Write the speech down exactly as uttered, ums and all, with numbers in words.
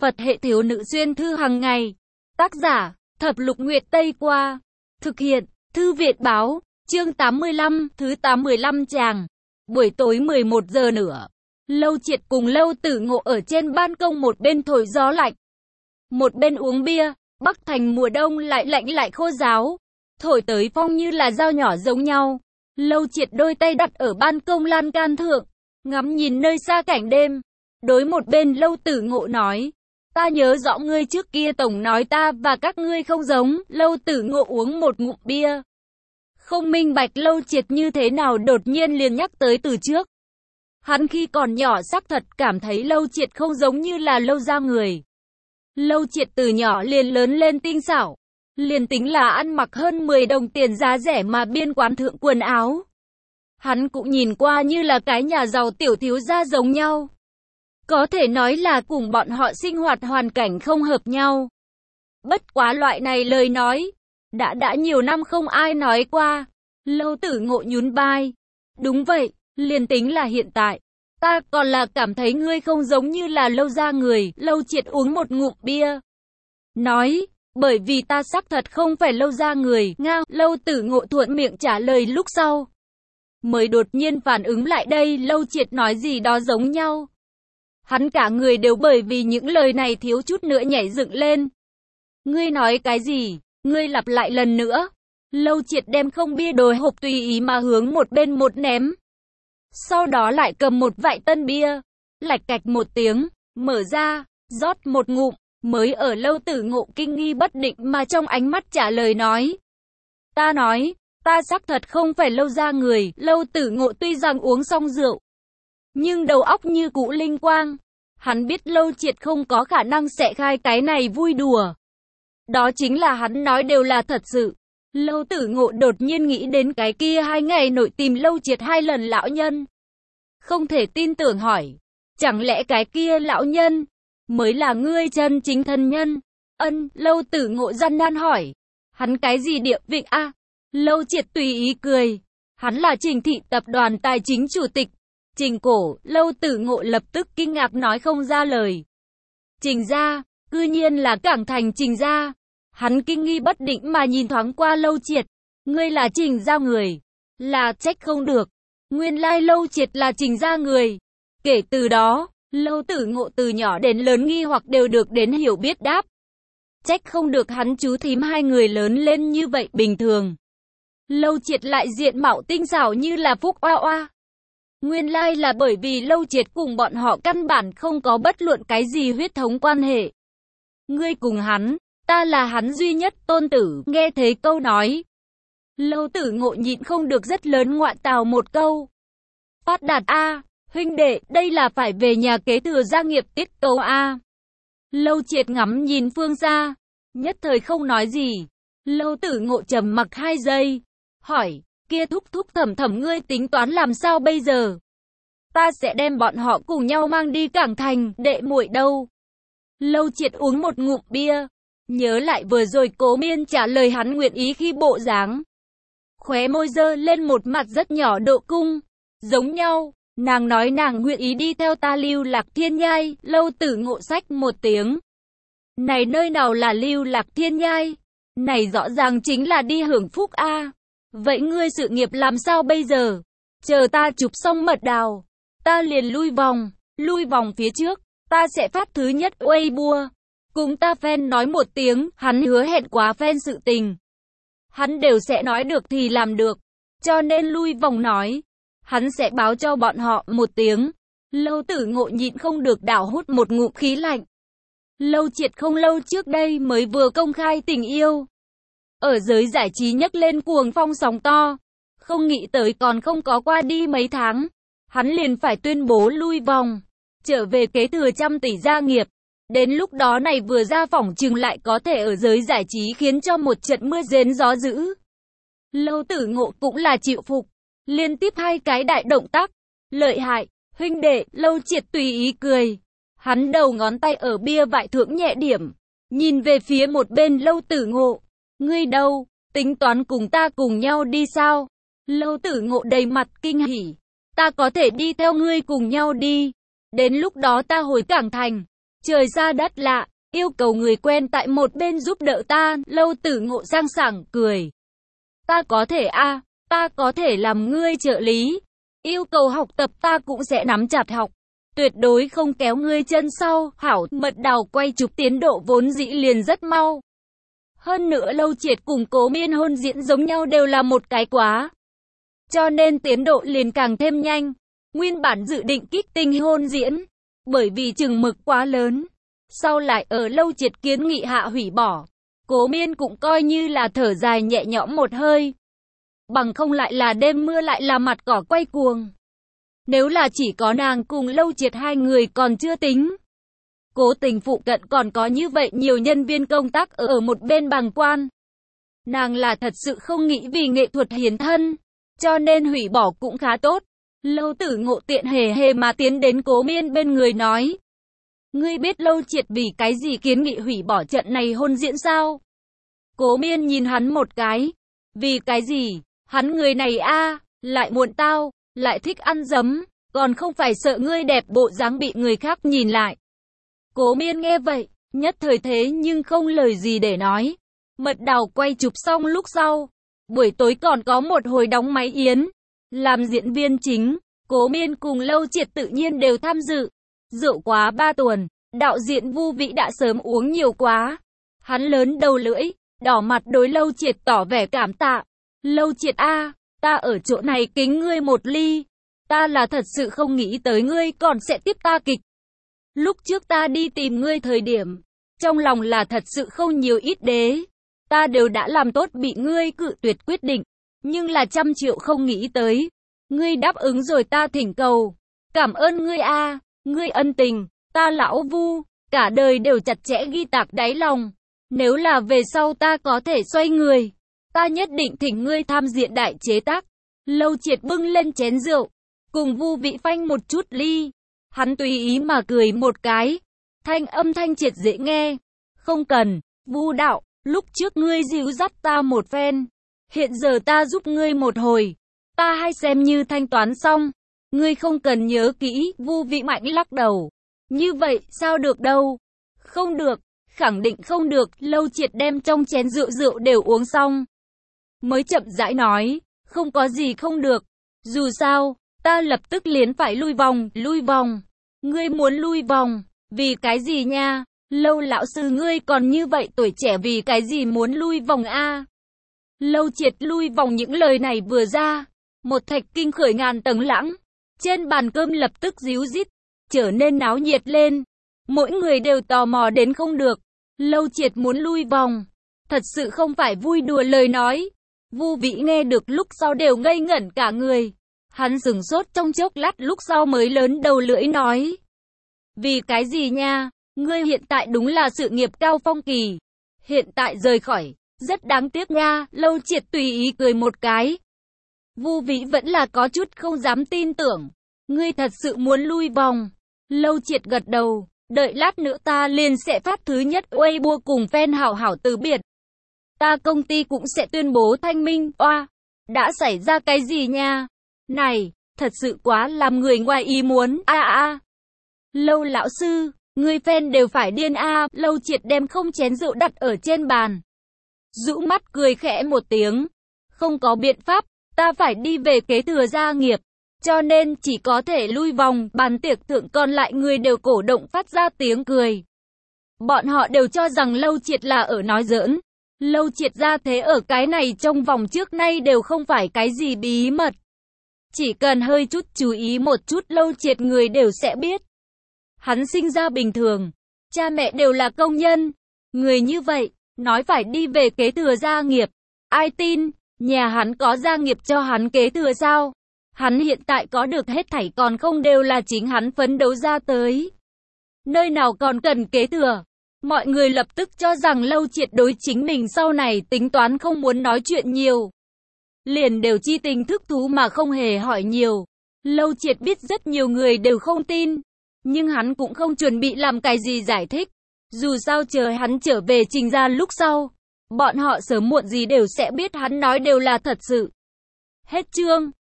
Phật hệ thiếu nữ xuyên thư hàng ngày. Tác giả, Thập Lục Nguyệt Tây Qua. Thực hiện, Thư viện báo, chương tám mươi lăm, thứ tám mươi lăm tràng. Buổi tối mười một giờ nữa. Lâu Triệt cùng Lâu Tử Ngộ ở trên ban công, một bên thổi gió lạnh, một bên uống bia. Bắc Thành mùa đông lại lạnh lại khô ráo, thổi tới phong như là dao nhỏ giống nhau. Lâu Triệt đôi tay đặt ở ban công lan can thượng, ngắm nhìn nơi xa cảnh đêm. Đối một bên Lâu Tử Ngộ nói, ta nhớ rõ ngươi trước kia tổng nói ta và các ngươi không giống. Lâu Tử Ngộ uống một ngụm bia, không minh bạch Lâu Triệt như thế nào đột nhiên liền nhắc tới từ trước. Hắn khi còn nhỏ xác thật cảm thấy Lâu Triệt không giống như là Lâu gia người. Lâu Triệt từ nhỏ liền lớn lên tinh xảo, liền tính là ăn mặc hơn mười đồng tiền giá rẻ mà biên quán thượng quần áo, hắn cũng nhìn qua như là cái nhà giàu tiểu thiếu gia giống nhau. Có thể nói là cùng bọn họ sinh hoạt hoàn cảnh không hợp nhau. Bất quá loại này lời nói, đã đã nhiều năm không ai nói qua. Lâu Tử Ngộ nhún vai. Đúng vậy, liền tính là hiện tại, ta còn là cảm thấy ngươi không giống như là Lâu gia người. Lâu Triệt uống một ngụm bia, nói, bởi vì ta xác thật không phải Lâu gia người. Nga, Lâu Tử Ngộ thuận miệng trả lời lúc sau, mới đột nhiên phản ứng lại đây Lâu Triệt nói gì đó giống nhau. Hắn cả người đều bởi vì những lời này thiếu chút nữa nhảy dựng lên. Ngươi nói cái gì? Ngươi lặp lại lần nữa. Lâu Triệt đem không bia đồi hộp tùy ý mà hướng một bên một ném. Sau đó lại cầm một vại tân bia, lạch cạch một tiếng, mở ra, rót một ngụm, mới ở Lâu Tử Ngộ kinh nghi bất định mà trong ánh mắt trả lời nói. Ta nói, ta xác thật không phải Lâu gia người. Lâu Tử Ngộ tuy rằng uống xong rượu, nhưng đầu óc như cũ linh quang. Hắn biết Lâu Triệt không có khả năng sẽ khai cái này vui đùa. Đó chính là hắn nói đều là thật sự. Lâu Tử Ngộ đột nhiên nghĩ đến cái kia hai ngày nội tìm Lâu Triệt hai lần lão nhân. Không thể tin tưởng hỏi, chẳng lẽ cái kia lão nhân mới là ngươi chân chính thân nhân? Ân, Lâu Tử Ngộ gian nan hỏi. Hắn cái gì địa vị a? Lâu Triệt tùy ý cười. Hắn là Trình Thị tập đoàn tài chính chủ tịch. Trình cổ. Lâu Tử Ngộ lập tức kinh ngạc nói không ra lời. Trình gia, cư nhiên là Cảng Thành Trình gia. Hắn kinh nghi bất định mà nhìn thoáng qua Lâu Triệt. Ngươi là Trình gia người? Là, trách không được. Nguyên lai Lâu Triệt là Trình gia người. Kể từ đó, Lâu Tử Ngộ từ nhỏ đến lớn nghi hoặc đều được đến hiểu biết đáp. Trách không được hắn chú thím hai người lớn lên như vậy bình thường. Lâu Triệt lại diện mạo tinh xảo như là phúc oa oa. Nguyên lai là bởi vì Lâu Triệt cùng bọn họ căn bản không có bất luận cái gì huyết thống quan hệ. Ngươi cùng hắn, ta là hắn duy nhất tôn tử. Nghe thấy câu nói, Lâu Tử Ngộ nhịn không được rất lớn ngoạn tào một câu. Phát đạt a, huynh đệ, đây là phải về nhà kế thừa gia nghiệp tiết tấu a. Lâu Triệt ngắm nhìn phương xa, nhất thời không nói gì. Lâu Tử Ngộ trầm mặc hai giây, hỏi, kia thúc thúc thẩm thẩm ngươi tính toán làm sao bây giờ? Ta sẽ đem bọn họ cùng nhau mang đi Cảng Thành. Đệ muội đâu? Lâu Triệt uống một ngụm bia, nhớ lại vừa rồi Cố Miên trả lời hắn nguyện ý khi bộ dáng, khóe môi dơ lên một mặt rất nhỏ độ cung. Giống nhau, nàng nói nàng nguyện ý đi theo ta lưu lạc thiên nhai. Lâu Tử Ngộ xách một tiếng. Này nơi nào là lưu lạc thiên nhai? Này rõ ràng chính là đi hưởng phúc a. Vậy ngươi sự nghiệp làm sao bây giờ? Chờ ta chụp xong mật đào, ta liền lui vòng, lui vòng phía trước, ta sẽ phát thứ nhất Weibo. Cùng ta fan nói một tiếng, hắn hứa hẹn quá fan sự tình. Hắn đều sẽ nói được thì làm được, cho nên lui vòng nói, hắn sẽ báo cho bọn họ một tiếng. Lâu Tử Ngộ nhịn không được đảo hút một ngụm khí lạnh. Lâu Triệt không lâu trước đây mới vừa công khai tình yêu, ở giới giải trí nhấc lên cuồng phong sóng to. Không nghĩ tới còn không có qua đi mấy tháng, hắn liền phải tuyên bố lui vòng, trở về kế thừa trăm tỷ gia nghiệp. Đến lúc đó này vừa ra phỏng chừng lại có thể ở giới giải trí khiến cho một trận mưa rền gió dữ. Lâu Tử Ngộ cũng là chịu phục, liên tiếp hai cái đại động tác, lợi hại, huynh đệ. Lâu Triệt tùy ý cười, hắn đầu ngón tay ở bia vại thượng nhẹ điểm, nhìn về phía một bên Lâu Tử Ngộ. Ngươi đâu, tính toán cùng ta cùng nhau đi sao? Lâu Tử Ngộ đầy mặt kinh hỉ. Ta có thể đi theo ngươi cùng nhau đi. Đến lúc đó ta hồi Cảng Thành, Trời xa đất lạ, yêu cầu người quen tại một bên giúp đỡ ta, Lâu Tử Ngộ sang sảng cười. Ta có thể a, à, ta có thể làm ngươi trợ lý. Yêu cầu học tập ta cũng sẽ nắm chặt học. Tuyệt đối không kéo ngươi chân sau, hảo. Mật Đào quay chụp tiến độ vốn dĩ liền rất mau. Hơn nữa Lâu Triệt cùng Cố Miên hôn diễn giống nhau đều là một cái quá. Cho nên tiến độ liền càng thêm nhanh. Nguyên bản dự định kích tinh hôn diễn, bởi vì chừng mực quá lớn, sau lại ở Lâu Triệt kiến nghị hạ hủy bỏ. Cố Miên cũng coi như là thở dài nhẹ nhõm một hơi. Bằng không lại là đêm mưa lại là mặt cỏ quay cuồng. Nếu là chỉ có nàng cùng Lâu Triệt hai người còn chưa tính. Cố Tình phụ cận còn có như vậy nhiều nhân viên công tác ở một bên bàng quan. Nàng là thật sự không nghĩ vì nghệ thuật hiến thân, cho nên hủy bỏ cũng khá tốt. Lâu Tử Ngộ tiện hề hề mà tiến đến Cố Miên bên người nói. Ngươi biết Lâu Triệt vì cái gì kiến nghị hủy bỏ trận này hôn diễn sao? Cố Miên nhìn hắn một cái. Vì cái gì? Hắn người này a, lại muộn tao, lại thích ăn dấm, còn không phải sợ ngươi đẹp bộ dáng bị người khác nhìn lại. Cố Miên nghe vậy, nhất thời thế nhưng không lời gì để nói. Mật Đào quay chụp xong lúc sau, buổi tối còn có một hồi đóng máy yến. Làm diễn viên chính, Cố Miên cùng Lâu Triệt tự nhiên đều tham dự. Rượu quá ba tuần, đạo diễn Vu Vĩ đã sớm uống nhiều quá. Hắn lớn đầu lưỡi, đỏ mặt đối Lâu Triệt tỏ vẻ cảm tạ. Lâu Triệt a, ta ở chỗ này kính ngươi một ly. Ta là thật sự không nghĩ tới ngươi còn sẽ tiếp ta kịch. Lúc trước ta đi tìm ngươi thời điểm, trong lòng là thật sự không nhiều ít đế. Ta đều đã làm tốt bị ngươi cự tuyệt quyết định. Nhưng là trăm triệu không nghĩ tới. Ngươi đáp ứng rồi ta thỉnh cầu. Cảm ơn ngươi a, ngươi ân tình, ta lão Vu, cả đời đều chặt chẽ ghi tạc đáy lòng. Nếu là về sau ta có thể xoay người, ta nhất định thỉnh ngươi tham diện đại chế tác. Lâu Triệt bưng lên chén rượu, cùng Vu Vĩ phanh một chút ly. Hắn tùy ý mà cười một cái. Thanh âm thanh triệt dễ nghe. Không cần, Vu đạo, lúc trước ngươi dìu dắt ta một phen. Hiện giờ ta giúp ngươi một hồi. Ta hay xem như thanh toán xong. Ngươi không cần nhớ kỹ. Vu Vĩ mạnh lắc đầu. Như vậy sao được đâu. Không được, khẳng định không được. Lâu Triệt đem trong chén rượu rượu đều uống xong, mới chậm rãi nói. Không có gì không được. Dù sao, ta lập tức liền phải lui vòng. Lui vòng? Ngươi muốn lui vòng? Vì cái gì nha? Lâu lão sư ngươi còn như vậy tuổi trẻ, vì cái gì muốn lui vòng a? Lâu Triệt lui vòng những lời này vừa ra, một thạch kinh khởi ngàn tầng lãng. Trên bàn cơm lập tức ríu rít, trở nên náo nhiệt lên. Mỗi người đều tò mò đến không được. Lâu Triệt muốn lui vòng, thật sự không phải vui đùa lời nói. Vu Vĩ nghe được lúc sau đều ngây ngẩn cả người. Hắn sửng sốt trong chốc lát lúc sau mới lớn đầu lưỡi nói. Vì cái gì nha? Ngươi hiện tại đúng là sự nghiệp cao phong kỳ. Hiện tại rời khỏi, rất đáng tiếc nha. Lâu Triệt tùy ý cười một cái. Vu Vĩ vẫn là có chút không dám tin tưởng. Ngươi thật sự muốn lui vòng? Lâu Triệt gật đầu. Đợi lát nữa ta liền sẽ phát thứ nhất Weibo cùng fan hảo hảo từ biệt. Ta công ty cũng sẽ tuyên bố thanh minh. Oa, đã xảy ra cái gì nha? Này, thật sự quá làm người ngoài ý muốn. A a a. Lâu lão sư, người fan đều phải điên a. À. Lâu Triệt đem không chén rượu đặt ở trên bàn, rũ mắt cười khẽ một tiếng. Không có biện pháp, ta phải đi về kế thừa gia nghiệp, cho nên chỉ có thể lui vòng. Bàn tiệc thượng còn lại người đều cổ động phát ra tiếng cười. Bọn họ đều cho rằng Lâu Triệt là ở nói giỡn. Lâu Triệt ra thế ở cái này trong vòng trước nay đều không phải cái gì bí mật. Chỉ cần hơi chút chú ý một chút Lâu Triệt người đều sẽ biết. Hắn sinh ra bình thường, cha mẹ đều là công nhân. Người như vậy, nói phải đi về kế thừa gia nghiệp. Ai tin, nhà hắn có gia nghiệp cho hắn kế thừa sao? Hắn hiện tại có được hết thảy còn không đều là chính hắn phấn đấu ra tới. Nơi nào còn cần kế thừa? Mọi người lập tức cho rằng Lâu Triệt đối chính mình sau này tính toán không muốn nói chuyện nhiều. Liền đều chi tình thức thú mà không hề hỏi nhiều. Lâu Triệt biết rất nhiều người đều không tin. Nhưng hắn cũng không chuẩn bị làm cái gì giải thích. Dù sao chờ hắn trở về Trình gia lúc sau, bọn họ sớm muộn gì đều sẽ biết hắn nói đều là thật sự. Hết chương.